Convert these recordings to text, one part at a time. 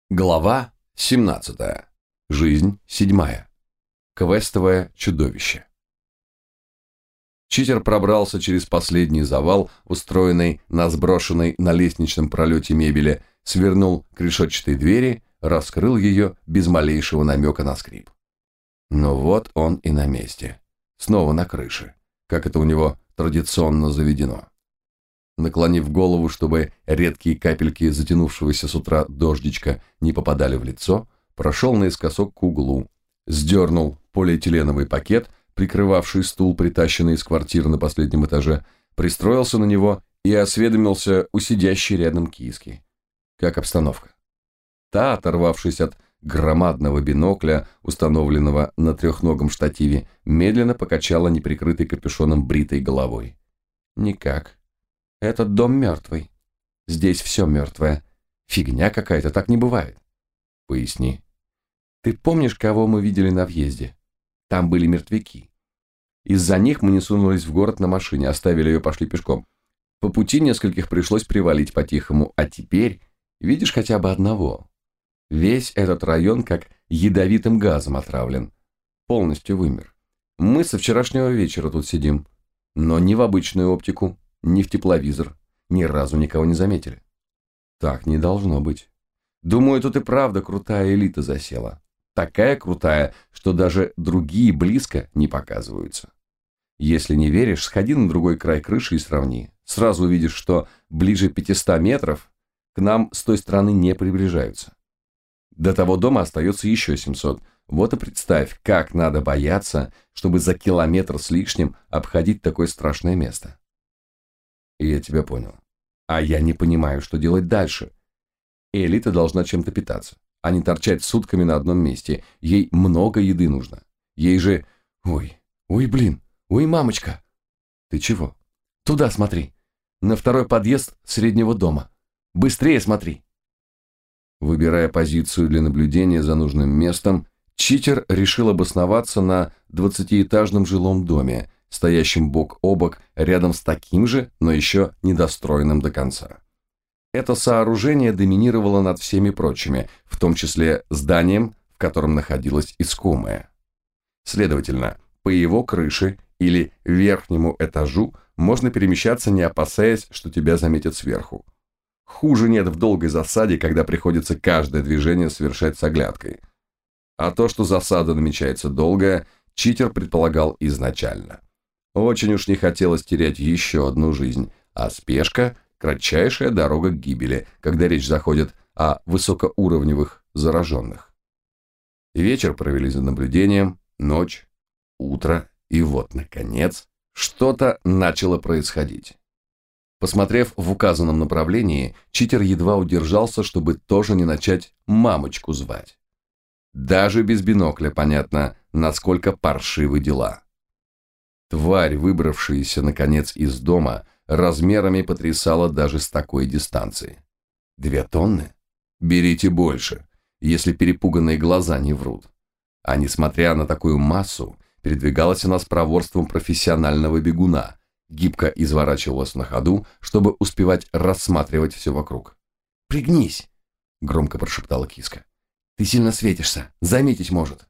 Глава 17. Жизнь 7. Квестовое чудовище. Читер пробрался через последний завал, устроенный на сброшенной на лестничном пролете мебели, свернул к решетчатой двери, раскрыл ее без малейшего намека на скрип. Ну вот он и на месте. Снова на крыше, как это у него традиционно заведено. Наклонив голову, чтобы редкие капельки затянувшегося с утра дождичка не попадали в лицо, прошел наискосок к углу, сдернул полиэтиленовый пакет, прикрывавший стул, притащенный из квартиры на последнем этаже, пристроился на него и осведомился у сидящей рядом киски. Как обстановка? Та, оторвавшись от громадного бинокля, установленного на трехногом штативе, медленно покачала неприкрытой капюшоном бритой головой. Никак. Этот дом мертвый. Здесь все мертвое. Фигня какая-то, так не бывает. Поясни. Ты помнишь, кого мы видели на въезде? Там были мертвяки. Из-за них мы не сунулись в город на машине, оставили ее, пошли пешком. По пути нескольких пришлось привалить по-тихому, а теперь видишь хотя бы одного. Весь этот район как ядовитым газом отравлен. Полностью вымер. Мы со вчерашнего вечера тут сидим, но не в обычную оптику, ни в тепловизор, ни разу никого не заметили. Так не должно быть. Думаю, тут и правда крутая элита засела. Такая крутая, что даже другие близко не показываются. Если не веришь, сходи на другой край крыши и сравни. Сразу увидишь, что ближе 500 метров к нам с той стороны не приближаются. До того дома остается еще 700. Вот и представь, как надо бояться, чтобы за километр с лишним обходить такое страшное место. И я тебя понял. А я не понимаю, что делать дальше. Элита должна чем-то питаться, а не торчать сутками на одном месте. Ей много еды нужно. Ей же... Ой, блин, ой, мамочка. Ты чего? Туда смотри. На второй подъезд среднего дома. Быстрее смотри. Выбирая позицию для наблюдения за нужным местом, читер решил обосноваться на 20-этажном жилом доме, стоящим бок о бок рядом с таким же, но еще недостроенным до конца. Это сооружение доминировало над всеми прочими, в том числе зданием, в котором находилась искомая. Следовательно, по его крыше или верхнему этажу можно перемещаться, не опасаясь, что тебя заметят сверху. Хуже нет в долгой засаде, когда приходится каждое движение совершать с оглядкой. А то, что засада намечается долгая, читер предполагал изначально. Очень уж не хотелось терять еще одну жизнь, а спешка – кратчайшая дорога к гибели, когда речь заходит о высокоуровневых зараженных. Вечер провели за наблюдением, ночь, утро, и вот, наконец, что-то начало происходить. Посмотрев в указанном направлении, читер едва удержался, чтобы тоже не начать мамочку звать. Даже без бинокля понятно, насколько паршивы дела. Тварь, выбравшаяся, наконец, из дома, размерами потрясала даже с такой дистанции. 2 тонны? Берите больше, если перепуганные глаза не врут. А несмотря на такую массу, передвигалась она с проворством профессионального бегуна, гибко изворачивалась на ходу, чтобы успевать рассматривать все вокруг. «Пригнись!» — громко прошептала киска. «Ты сильно светишься, заметить может».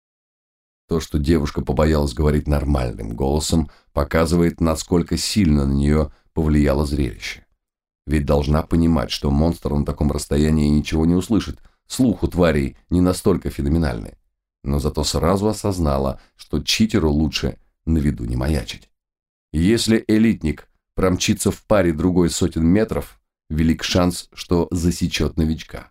То, что девушка побоялась говорить нормальным голосом, показывает, насколько сильно на нее повлияло зрелище. Ведь должна понимать, что монстр на таком расстоянии ничего не услышит, слух у тварей не настолько феноменальный. Но зато сразу осознала, что читеру лучше на виду не маячить. Если элитник промчится в паре другой сотен метров, велик шанс, что засечет новичка.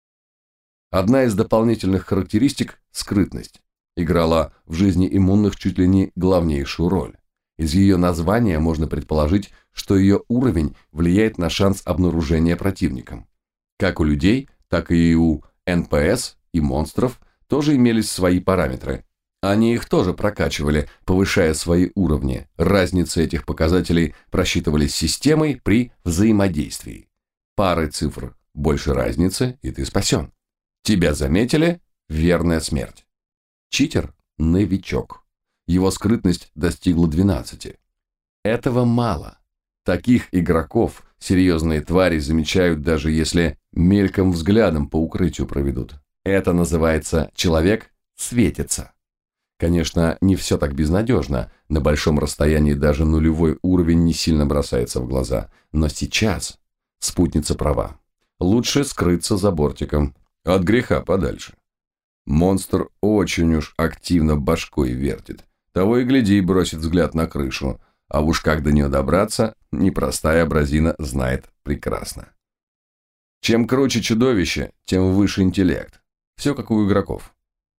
Одна из дополнительных характеристик – скрытность. Играла в жизни иммунных чуть ли не главнейшую роль. Из ее названия можно предположить, что ее уровень влияет на шанс обнаружения противником. Как у людей, так и у НПС и монстров тоже имелись свои параметры. Они их тоже прокачивали, повышая свои уровни. Разницы этих показателей просчитывались системой при взаимодействии. Пары цифр больше разницы, и ты спасен. Тебя заметили – верная смерть. Читер – новичок. Его скрытность достигла 12. Этого мало. Таких игроков серьезные твари замечают, даже если мельком взглядом по укрытию проведут. Это называется «человек светится». Конечно, не все так безнадежно, на большом расстоянии даже нулевой уровень не сильно бросается в глаза, но сейчас спутница права. Лучше скрыться за бортиком, от греха подальше. Монстр очень уж активно башкой вертит, того и гляди бросит взгляд на крышу, а уж как до нее добраться, непростая абразина знает прекрасно. Чем круче чудовище, тем выше интеллект. Все как у игроков.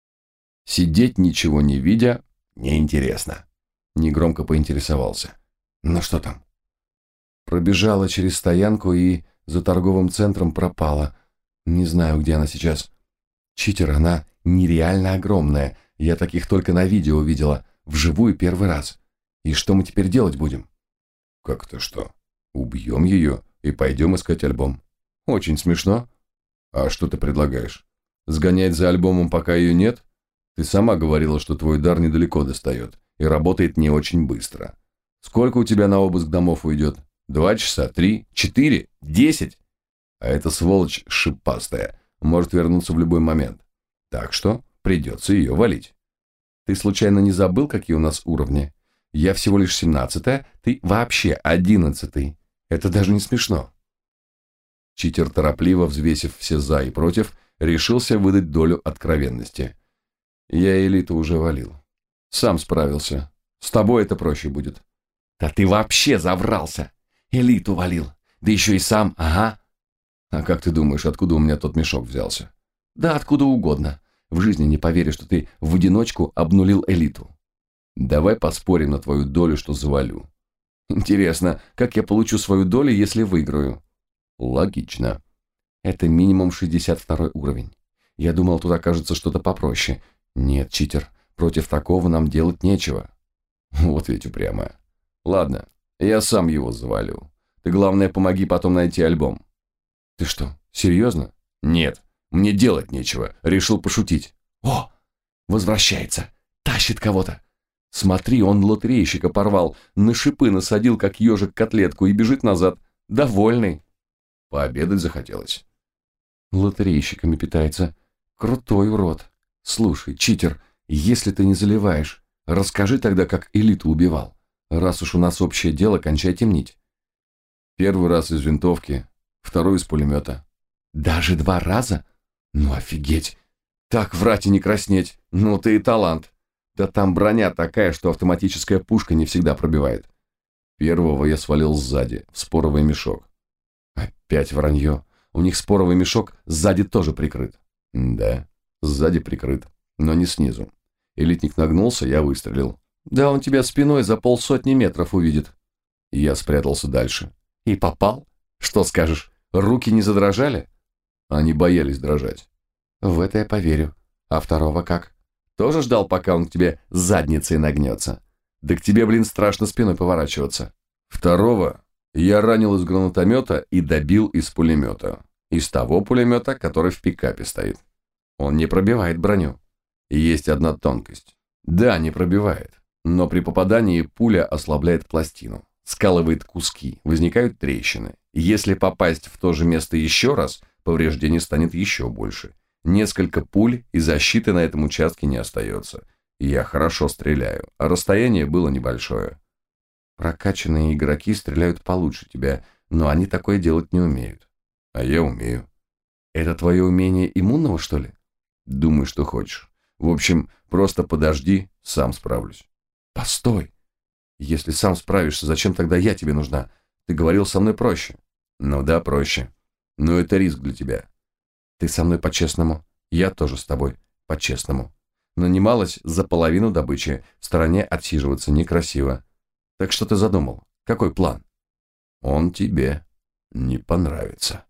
Сидеть, ничего не видя, неинтересно. Негромко поинтересовался. Ну что там? Пробежала через стоянку и за торговым центром пропала. Не знаю, где она сейчас. Читер, она нереально огромная. Я таких только на видео видела. Вживую первый раз. И что мы теперь делать будем? Как это что? Убьем ее и пойдем искать альбом. Очень смешно. А что ты предлагаешь? Сгонять за альбомом, пока ее нет? Ты сама говорила, что твой дар недалеко достает и работает не очень быстро. Сколько у тебя на обыск домов уйдет? 2 часа? 3? 4? 10? А эта сволочь шипастая, может вернуться в любой момент. Так что придется ее валить. Ты случайно не забыл, какие у нас уровни? Я всего лишь 17-я, ты вообще 11-й. Это даже не смешно. Читер, торопливо взвесив все за и против, решился выдать долю откровенности. Я элиту уже валил. Сам справился. С тобой это проще будет. Да ты вообще заврался. Элиту валил. Да еще и сам, ага. А как ты думаешь, откуда у меня тот мешок взялся? Да откуда угодно. В жизни не поверю, что ты в одиночку обнулил элиту. Давай поспорим на твою долю, что завалю. Интересно, как я получу свою долю, если выиграю? Логично. Это минимум 62 уровень. Я думал, тут окажется что-то попроще. Нет, читер, против такого нам делать нечего. Вот ведь упрямая. Ладно, я сам его завалю. Ты, главное, помоги потом найти альбом. Ты что, серьезно? Нет, мне делать нечего. Решил пошутить. О, возвращается. Тащит кого-то. Смотри, он лотерейщика порвал, на шипы насадил, как ежик, котлетку и бежит назад. Довольный. Пообедать захотелось. Лотерейщиками питается. Крутой урод. Слушай, читер, если ты не заливаешь, расскажи тогда, как элиту убивал. Раз уж у нас общее дело, кончай темнить. Первый раз из винтовки, второй из пулемета. Даже 2 раза? Ну офигеть. Так врать и не краснеть. Ну ты и талант. Да там броня такая, что автоматическая пушка не всегда пробивает. Первого я свалил сзади, в споровый мешок. Опять вранье. У них споровый мешок сзади тоже прикрыт. Да, сзади прикрыт, но не снизу. Элитник нагнулся, я выстрелил. Да он тебя спиной за 150 метров увидит. Я спрятался дальше. И попал? Что скажешь, руки не задрожали? Они боялись дрожать. В это я поверю. А второго как? Тоже ждал, пока он к тебе задницей нагнется? Да к тебе, блин, страшно спиной поворачиваться. Второго я ранил из гранатомета и добил из пулемета. Из того пулемета, который в пикапе стоит. Он не пробивает броню. И есть одна тонкость. Да, не пробивает. Но при попадании пуля ослабляет пластину. Скалывает куски, возникают трещины. Если попасть в то же место еще раз, повреждений станет еще больше. Несколько пуль и защиты на этом участке не остается. Я хорошо стреляю, а расстояние было небольшое. Прокачанные игроки стреляют получше тебя, но они такое делать не умеют. А я умею. Это твое умение иммунного, что ли? Думай, что хочешь. В общем, просто подожди, сам справлюсь. Постой. Если сам справишься, зачем тогда я тебе нужна? Ты говорил, со мной проще. Ну да, проще. Но это риск для тебя. Ты со мной по-честному, я тоже с тобой по-честному. Нанималась за половину добычи, в стороне отсиживаться некрасиво. Так что ты задумал? Какой план? Он тебе не понравится.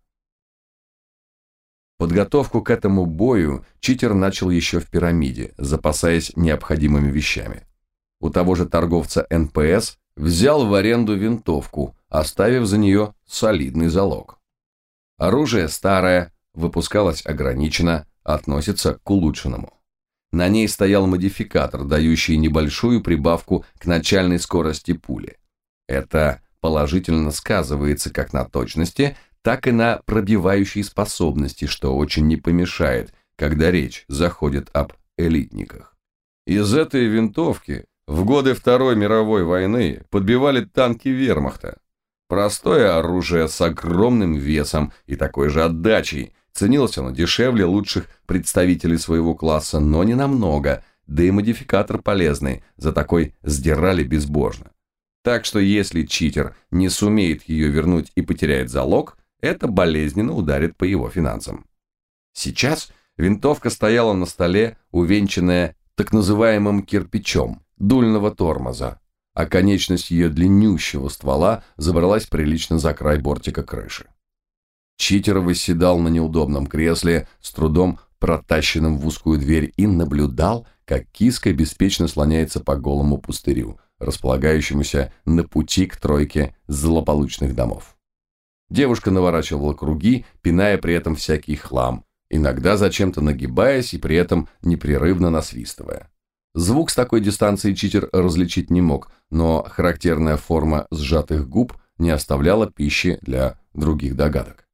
Подготовку к этому бою читер начал еще в пирамиде, запасаясь необходимыми вещами. У того же торговца НПС взял в аренду винтовку, оставив за нее солидный залог. Оружие старое, выпускалось ограниченно, относится к улучшенному. На ней стоял модификатор, дающий небольшую прибавку к начальной скорости пули. Это положительно сказывается как на точности, так и на пробивающей способности, что очень не помешает, когда речь заходит об элитниках. Из этой винтовки в годы Второй мировой войны подбивали танки вермахта. Простое оружие с огромным весом и такой же отдачей. Ценилось оно дешевле лучших представителей своего класса, но не намного, да и модификатор полезный, за такой сдирали безбожно. Так что если читер не сумеет ее вернуть и потеряет залог, это болезненно ударит по его финансам. Сейчас винтовка стояла на столе, увенчанная так называемым кирпичом дульного тормоза, а конечность ее длиннющего ствола забралась прилично за край бортика крыши. Читер восседал на неудобном кресле, с трудом протащенным в узкую дверь, и наблюдал, как киска беспечно слоняется по голому пустырю, располагающемуся на пути к тройке злополучных домов. Девушка наворачивала круги, пиная при этом всякий хлам, иногда зачем-то нагибаясь и при этом непрерывно насвистывая. Звук с такой дистанции читер различить не мог, но характерная форма сжатых губ не оставляла пищи для других догадок.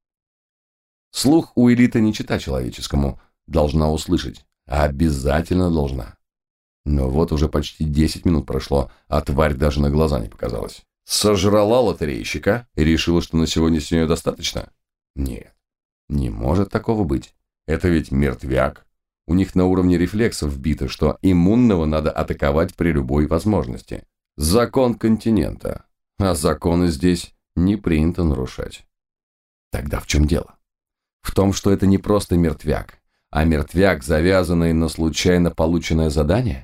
Слух у элиты не чета человеческому, должна услышать, обязательно должна. Но вот уже почти 10 минут прошло, а тварь даже на глаза не показалась. Сожрала лотерейщика и решила, что на сегодня с нее достаточно? Нет, не может такого быть. Это ведь мертвяк. У них на уровне рефлексов вбито, что иммунного надо атаковать при любой возможности. Закон континента. А законы здесь не принято нарушать. Тогда в чем дело? В том, что это не просто мертвяк, а мертвяк, завязанный на случайно полученное задание?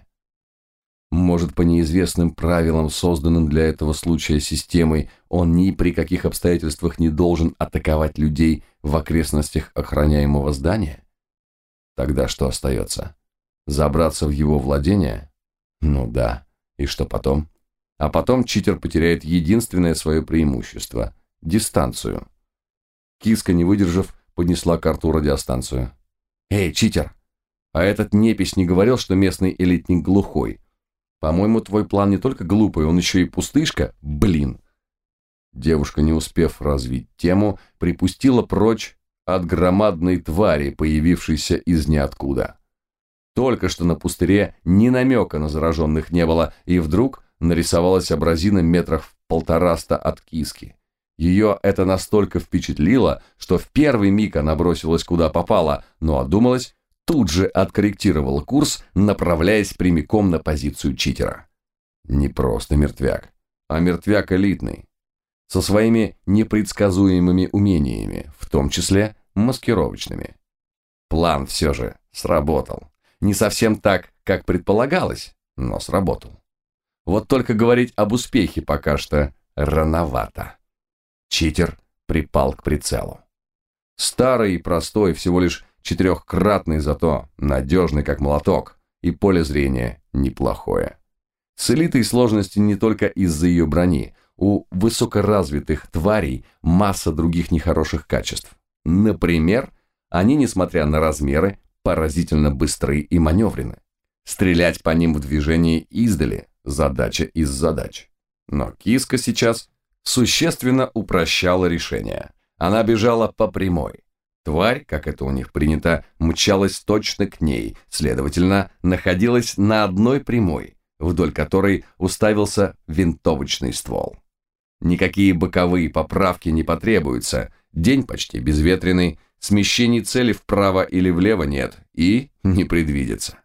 Может, по неизвестным правилам, созданным для этого случая системой, он ни при каких обстоятельствах не должен атаковать людей в окрестностях охраняемого здания? Тогда что остается? Забраться в его владение? Ну да. И что потом? А потом читер потеряет единственное свое преимущество – дистанцию. Киска, не выдержав, поднесла к рту радиостанцию. «Эй, читер! А этот непись не говорил, что местный элитник глухой? По-моему, твой план не только глупый, он еще и пустышка? Блин!» Девушка, не успев развить тему, припустила прочь от громадной твари, появившейся из ниоткуда. Только что на пустыре ни намека на зараженных не было, и вдруг нарисовалась абразина метров в 150 от киски. Ее это настолько впечатлило, что в первый миг она бросилась куда попало, но одумалась, тут же откорректировала курс, направляясь прямиком на позицию читера. Не просто мертвяк, а мертвяк элитный, со своими непредсказуемыми умениями, в том числе маскировочными. План все же сработал. Не совсем так, как предполагалось, но сработал. Вот только говорить об успехе пока что рановато. Читер припал к прицелу. Старый и простой, всего лишь 4-кратный, зато надежный как молоток, и поле зрения неплохое. С элитой сложности не только из-за ее брони. У высокоразвитых тварей масса других нехороших качеств. Например, они, несмотря на размеры, поразительно быстры и маневрены. Стрелять по ним в движении издали – задача из задач. Но киска сейчас существенно упрощала решение. Она бежала по прямой. Тварь, как это у них принято, мчалась точно к ней, следовательно, находилась на одной прямой, вдоль которой уставился винтовочный ствол. Никакие боковые поправки не потребуются, день почти безветренный, смещений цели вправо или влево нет и не предвидится.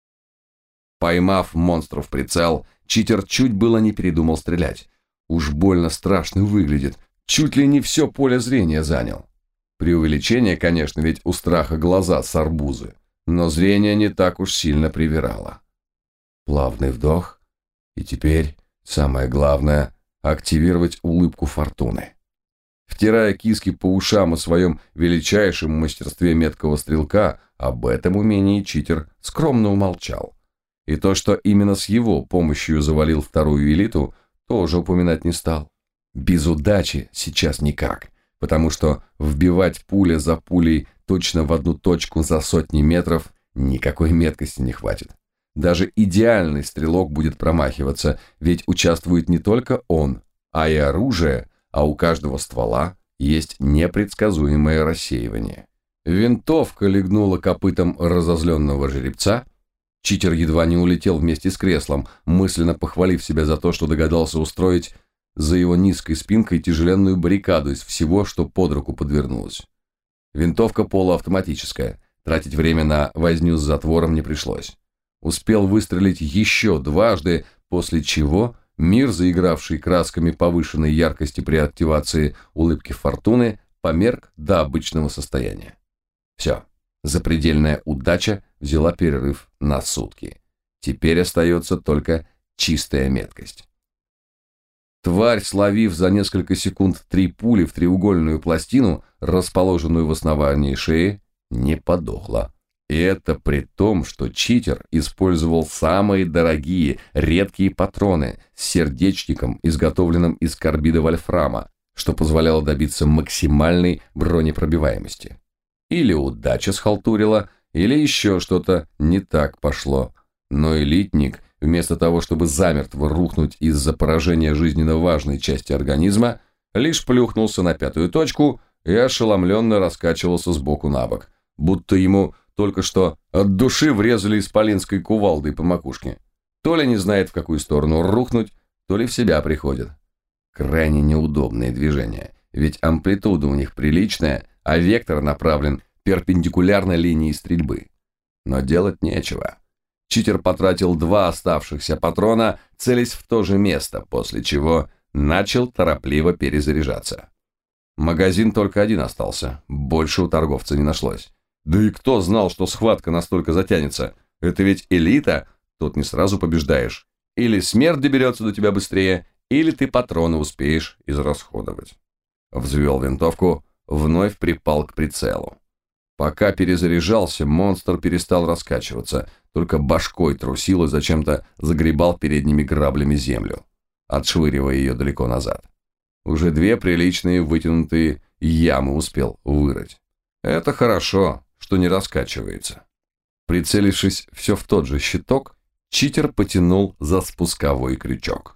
Поймав монстра в прицел, читер чуть было не передумал стрелять. Уж больно страшно выглядит, чуть ли не все поле зрения занял. Преувеличение, конечно, ведь у страха глаза с арбузы, но зрение не так уж сильно привирало. Плавный вдох, и теперь самое главное – активировать улыбку фортуны. Втирая киски по ушам о своем величайшем мастерстве меткого стрелка, об этом умении читер скромно умолчал. И то, что именно с его помощью завалил вторую элиту, тоже упоминать не стал. Без удачи сейчас никак, потому что вбивать пуля за пулей точно в одну точку за сотни метров никакой меткости не хватит. Даже идеальный стрелок будет промахиваться, ведь участвует не только он, а и оружие, а у каждого ствола есть непредсказуемое рассеивание. Винтовка легнула копытом разозленного жеребца. Читер едва не улетел вместе с креслом, мысленно похвалив себя за то, что догадался устроить за его низкой спинкой тяжеленную баррикаду из всего, что под руку подвернулось. Винтовка полуавтоматическая, тратить время на возню с затвором не пришлось. Успел выстрелить еще дважды, после чего мир, заигравший красками повышенной яркости при активации улыбки фортуны, померк до обычного состояния. Все, запредельная удача взяла перерыв на сутки. Теперь остается только чистая меткость. Тварь, словив за несколько секунд 3 пули в треугольную пластину, расположенную в основании шеи, не подохла. И это при том, что читер использовал самые дорогие, редкие патроны с сердечником, изготовленным из карбида вольфрама, что позволяло добиться максимальной бронепробиваемости. Или удача схалтурила, или еще что-то не так пошло. Но элитник, вместо того, чтобы замертво рухнуть из-за поражения жизненно важной части организма, лишь плюхнулся на 5-ю точку и ошеломленно раскачивался сбоку на бок, будто ему только что от души врезали исполинской кувалдой по макушке. То ли не знает, в какую сторону рухнуть, то ли в себя приходит. Крайне неудобные движения, ведь амплитуда у них приличная, а вектор направлен перпендикулярно линии стрельбы. Но делать нечего. Читер потратил 2 оставшихся патрона, целясь в то же место, после чего начал торопливо перезаряжаться. Магазин только один остался, больше у торговца не нашлось. Да и кто знал, что схватка настолько затянется? Это ведь элита, тут не сразу побеждаешь. Или смерть доберется до тебя быстрее, или ты патроны успеешь израсходовать. Взвел винтовку, вновь припал к прицелу. Пока перезаряжался, монстр перестал раскачиваться, только башкой трусил и зачем-то загребал передними граблями землю, отшвыривая ее далеко назад. Уже 2 приличные вытянутые ямы успел вырыть. Это хорошо, что не раскачивается. Прицелившись все в тот же щиток, читер потянул за спусковой крючок.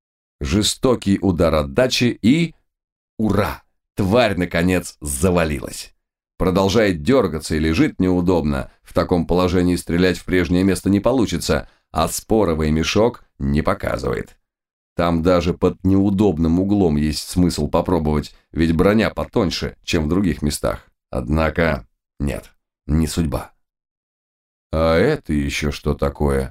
Жестокий удар отдачи и... Ура! Тварь, наконец, завалилась. Продолжает дергаться и лежит неудобно. В таком положении стрелять в прежнее место не получится, а споровый мешок не показывает. Там даже под неудобным углом есть смысл попробовать, ведь броня потоньше, чем в других местах. Однако, нет, не судьба. А это еще что такое?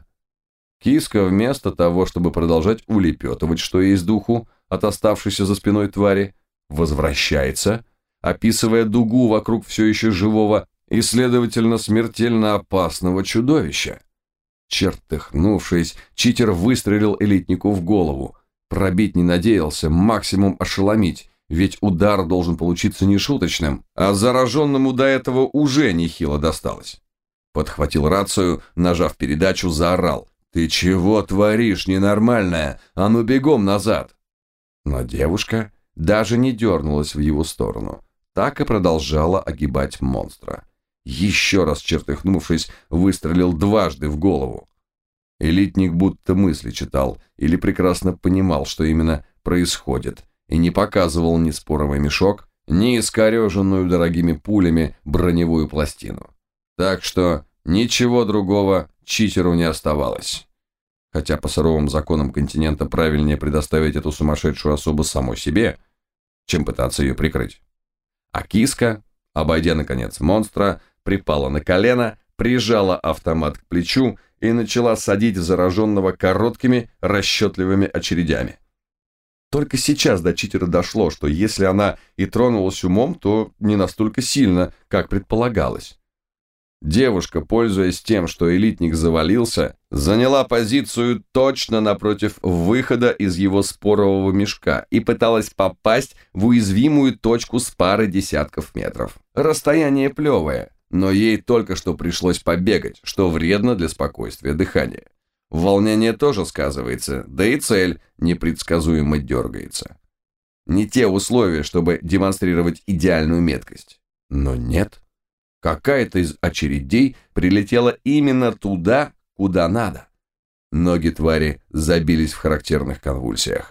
Киска вместо того, чтобы продолжать улепетывать, что есть духу, от оставшейся за спиной твари, возвращается, описывая дугу вокруг все еще живого и, следовательно, смертельно опасного чудовища. Чертыхнувшись, читер выстрелил элитнику в голову. Пробить не надеялся, максимум ошеломить, ведь удар должен получиться нешуточным, а зараженному до этого уже нехило досталось. Подхватил рацию, нажав передачу, заорал: «Ты чего творишь, ненормальная? А ну бегом назад!» Но девушка даже не дернулась в его сторону, так и продолжала огибать монстра. Еще раз чертыхнувшись, выстрелил дважды в голову. Элитник будто мысли читал или прекрасно понимал, что именно происходит, и не показывал ни споровый мешок, ни искореженную дорогими пулями броневую пластину. Так что ничего другого читеру не оставалось. Хотя по суровым законам континента правильнее предоставить эту сумасшедшую особу самой себе, чем пытаться ее прикрыть. А киска, обойдя наконец монстра, припала на колено, прижала автомат к плечу и начала садить зараженного короткими расчетливыми очередями. Только сейчас до читера дошло, что если она и тронулась умом, то не настолько сильно, как предполагалось. Девушка, пользуясь тем, что элитник завалился, заняла позицию точно напротив выхода из его спорового мешка и пыталась попасть в уязвимую точку с пары десятков метров. Расстояние плевое, но ей только что пришлось побегать, что вредно для спокойствия дыхания. Волнение тоже сказывается, да и цель непредсказуемо дергается. Не те условия, чтобы демонстрировать идеальную меткость. Но нет. Какая-то из очередей прилетела именно туда, куда надо. Ноги твари забились в характерных конвульсиях.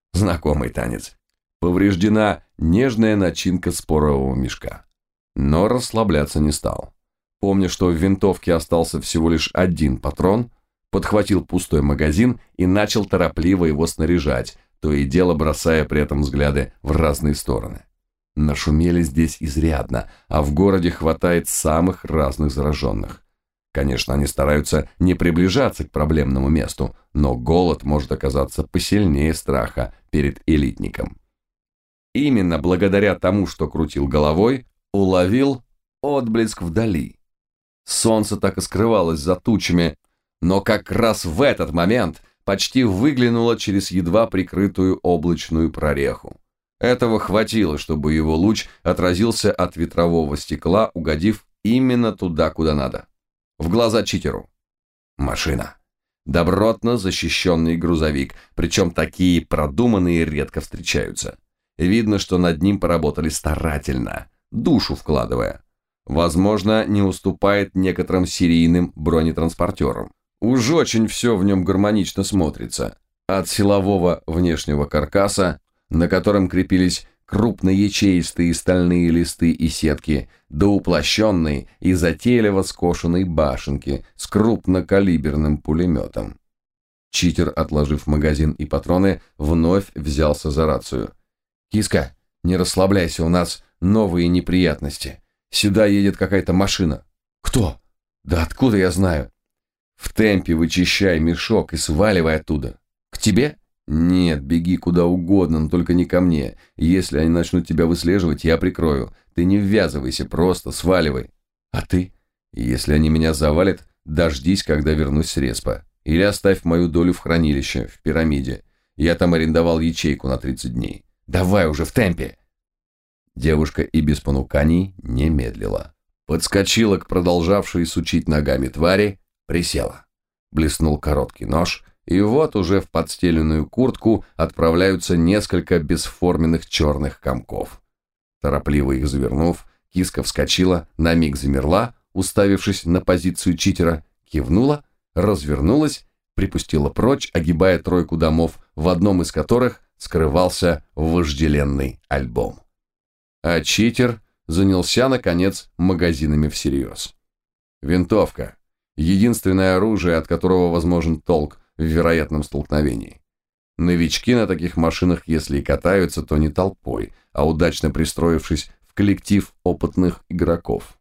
Знакомый танец. Повреждена нежная начинка спорового мешка. Но расслабляться не стал. Помня, что в винтовке остался всего лишь один патрон, подхватил пустой магазин и начал торопливо его снаряжать, то и дело бросая при этом взгляды в разные стороны. Нашумели здесь изрядно, а в городе хватает самых разных зараженных. Конечно, они стараются не приближаться к проблемному месту, но голод может оказаться посильнее страха перед элитником. Именно благодаря тому, что крутил головой, уловил отблеск вдали. Солнце так и скрывалось за тучами, но как раз в этот момент почти выглянуло через едва прикрытую облачную прореху. Этого хватило, чтобы его луч отразился от ветрового стекла, угодив именно туда, куда надо. В глаза читеру. Машина. Добротно защищенный грузовик, причем такие продуманные редко встречаются. Видно, что над ним поработали старательно, душу вкладывая. Возможно, не уступает некоторым серийным бронетранспортерам. Уж очень все в нем гармонично смотрится. От силового внешнего каркаса, на котором крепились крупноячеистые стальные листы и сетки, до уплощенной и затейливо скошенной башенки с крупнокалиберным пулеметом. Читер, отложив магазин и патроны, вновь взялся за рацию. «Киска, не расслабляйся, у нас новые неприятности. Сюда едет какая-то машина». «Кто?» «Да откуда я знаю?» «В темпе вычищай мешок и сваливай оттуда». «К тебе?» «Нет, беги куда угодно, но только не ко мне. Если они начнут тебя выслеживать, я прикрою. Ты не ввязывайся, просто сваливай». «А ты?» «Если они меня завалят, дождись, когда вернусь с респа. Или оставь мою долю в хранилище, в пирамиде. Я там арендовал ячейку на 30 дней. Давай уже в темпе!» Девушка и без понуканий не медлила. Подскочила к продолжавшей сучить ногами твари, присела. Блеснул короткий нож, и вот уже в подстеленную куртку отправляются несколько бесформенных черных комков. Торопливо их завернув, киска вскочила, на миг замерла, уставившись на позицию читера, кивнула, развернулась, припустила прочь, огибая тройку домов, в одном из которых скрывался вожделенный альбом. А читер занялся, наконец, магазинами всерьез. Винтовка. Единственное оружие, от которого возможен толк в вероятном столкновении. Новички на таких машинах, если и катаются, то не толпой, а удачно пристроившись в коллектив опытных игроков.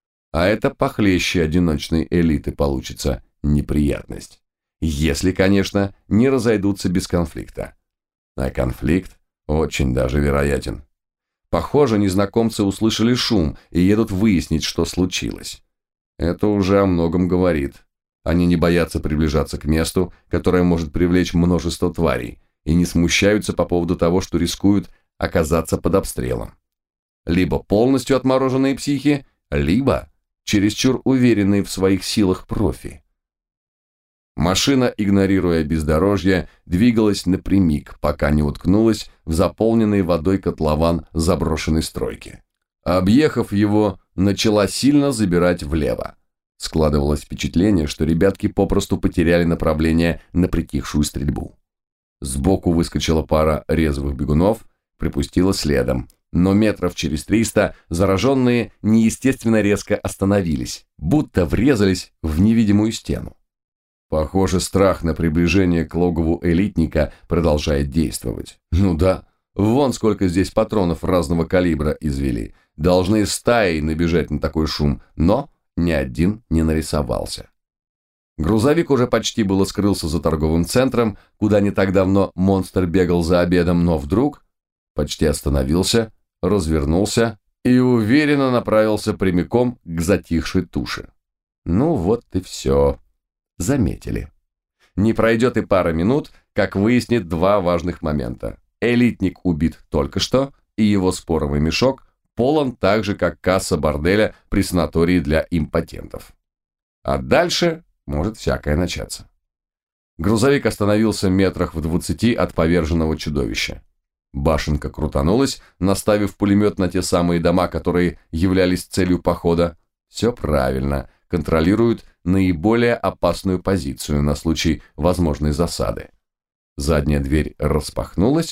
А это похлеще одиночной элиты получится неприятность. Если, конечно, не разойдутся без конфликта. А конфликт очень даже вероятен. Похоже, незнакомцы услышали шум и едут выяснить, что случилось. Это уже о многом говорит. Они не боятся приближаться к месту, которое может привлечь множество тварей, и не смущаются по поводу того, что рискуют оказаться под обстрелом. Либо полностью отмороженные психи, либо чересчур уверенные в своих силах профи. Машина, игнорируя бездорожье, двигалась напрямик, пока не уткнулась в заполненный водой котлован заброшенной стройки. Объехав его, начала сильно забирать влево. Складывалось впечатление, что ребятки попросту потеряли направление на притихшую стрельбу. Сбоку выскочила пара резвых бегунов, припустила следом, но метров через 300 зараженные неестественно резко остановились, будто врезались в невидимую стену. Похоже, страх на приближение к логову элитника продолжает действовать. Ну да, вон сколько здесь патронов разного калибра извели. Должны стаей набежать на такой шум, но ни один не нарисовался. Грузовик уже почти было скрылся за торговым центром, куда не так давно монстр бегал за обедом, но вдруг почти остановился, развернулся и уверенно направился прямиком к затихшей туше. Ну вот и все. Заметили. Не пройдет и пара минут, как выяснит два важных момента. Элитник убит только что, и его споровый мешок полон так же, как касса борделя при санатории для импотентов. А дальше может всякое начаться. Грузовик остановился метрах в 20 от поверженного чудовища. Башенка крутанулась, наставив пулемет на те самые дома, которые являлись целью похода. Все правильно, контролируют наиболее опасную позицию на случай возможной засады. Задняя дверь распахнулась,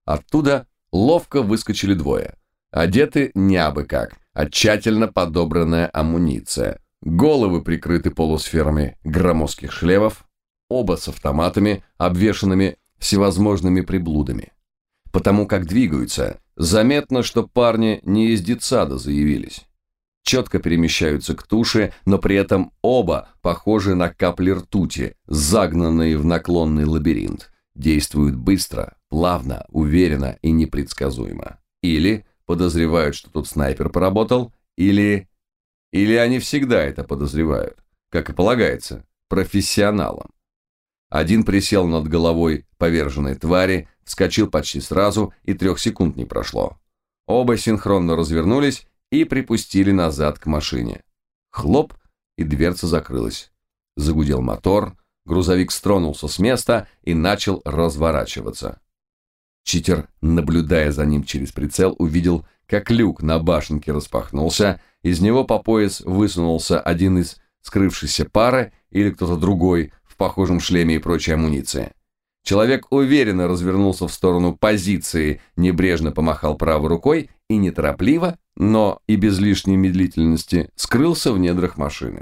Оттуда ловко выскочили двое. Одеты не абы как, а тщательно подобранная амуниция. Головы прикрыты полусферами громоздких шлемов, оба с автоматами, обвешанными всевозможными приблудами. Потому как двигаются, заметно, что парни не из детсада заявились. Четко перемещаются к туше, но при этом оба похожи на капли ртути, загнанные в наклонный лабиринт. Действуют быстро, плавно, уверенно и непредсказуемо. Или подозревают, что тут снайпер поработал, или они всегда это подозревают, как и полагается, профессионалам. Один присел над головой поверженной твари, вскочил почти сразу, и 3 секунд не прошло. Оба синхронно развернулись и припустили назад к машине. Хлоп, и дверца закрылась. Загудел мотор, грузовик стронулся с места и начал разворачиваться. Читер, наблюдая за ним через прицел, увидел, как люк на башенке распахнулся, из него по пояс высунулся один из скрывшейся пары или кто-то другой в похожем шлеме и прочей амуниции. Человек уверенно развернулся в сторону позиции, небрежно помахал правой рукой и неторопливо, но и без лишней медлительности, скрылся в недрах машины.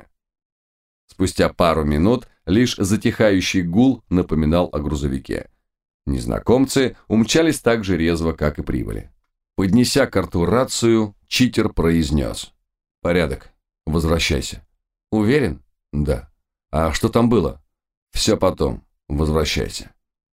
Спустя пару минут лишь затихающий гул напоминал о грузовике. Незнакомцы умчались так же резво, как и прибыли. Поднеся к рту рацию, читер произнес: «Порядок, возвращайся». «Уверен?» «Да». «А что там было?» «Все потом, возвращайся».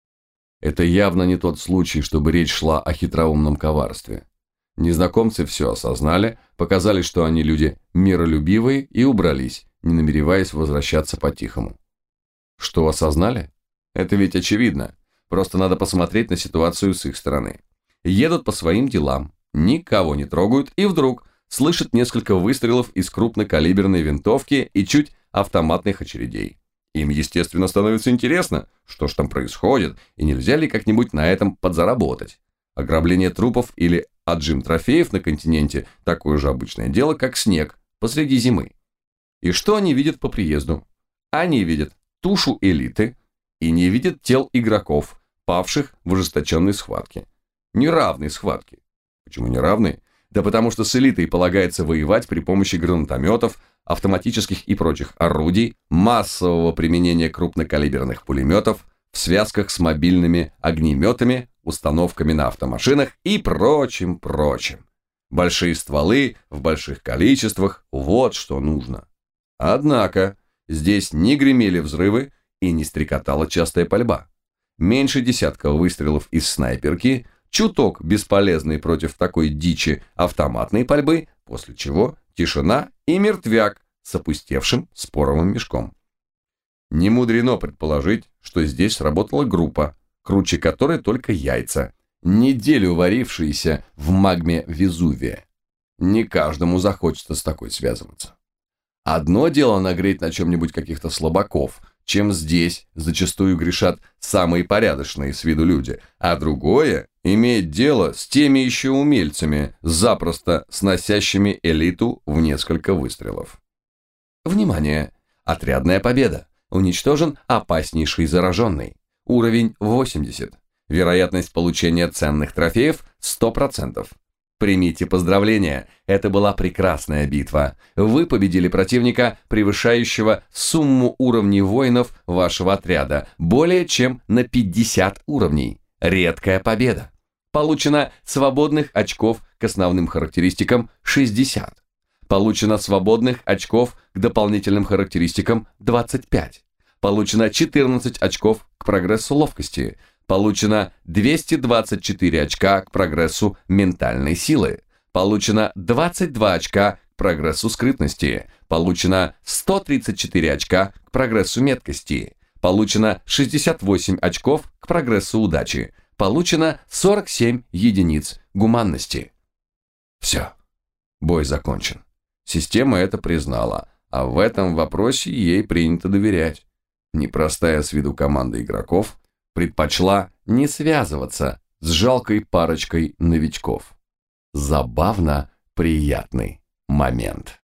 Это явно не тот случай, чтобы речь шла о хитроумном коварстве. Незнакомцы все осознали, показали, что они люди миролюбивые, и убрались, не намереваясь возвращаться по-тихому. Что осознали? Это ведь очевидно. Просто надо посмотреть на ситуацию с их стороны. Едут по своим делам, никого не трогают, и вдруг слышат несколько выстрелов из крупнокалиберной винтовки и чуть автоматных очередей. Им, естественно, становится интересно, что ж там происходит, и нельзя ли как-нибудь на этом подзаработать. Ограбление трупов или отжим трофеев на континенте – такое же обычное дело, как снег посреди зимы. И что они видят по приезду? Они видят тушу элиты и не видят тел игроков, павших в ожесточенной схватке. Неравной схватке. Почему неравной? Да потому что с элитой полагается воевать при помощи гранатометов, автоматических и прочих орудий, массового применения крупнокалиберных пулеметов в связках с мобильными огнеметами, установками на автомашинах и прочим. Большие стволы в больших количествах – вот что нужно. Однако здесь не гремели взрывы и не стрекотала частая пальба. Меньше десятка выстрелов из снайперки, чуток бесполезной против такой дичи автоматной пальбы, после чего тишина и мертвяк с опустевшим споровым мешком. Не мудрено предположить, что здесь сработала группа, круче которой только яйца, неделю варившиеся в магме Везувия. Не каждому захочется с такой связываться. Одно дело нагреть на чем-нибудь каких-то слабаков, чем здесь зачастую грешат самые порядочные с виду люди, а другое – иметь дело с теми еще умельцами, запросто сносящими элиту в несколько выстрелов. Внимание! Отрядная победа! Уничтожен опаснейший зараженный. Уровень 80. Вероятность получения ценных трофеев 100%. Примите поздравления, это была прекрасная битва. Вы победили противника, превышающего сумму уровней воинов вашего отряда, более чем на 50 уровней. Редкая победа. Получено свободных очков к основным характеристикам 60. Получено свободных очков к дополнительным характеристикам 25. Получено 14 очков к прогрессу ловкости. Получено 224 очка к прогрессу ментальной силы. Получено 22 очка к прогрессу скрытности. Получено 134 очка к прогрессу меткости. Получено 68 очков к прогрессу удачи. Получено 47 единиц гуманности. Все. Бой закончен. Система это признала, а в этом вопросе ей принято доверять. Непростая с виду команда игроков предпочла не связываться с жалкой парочкой новичков. Забавно приятный момент.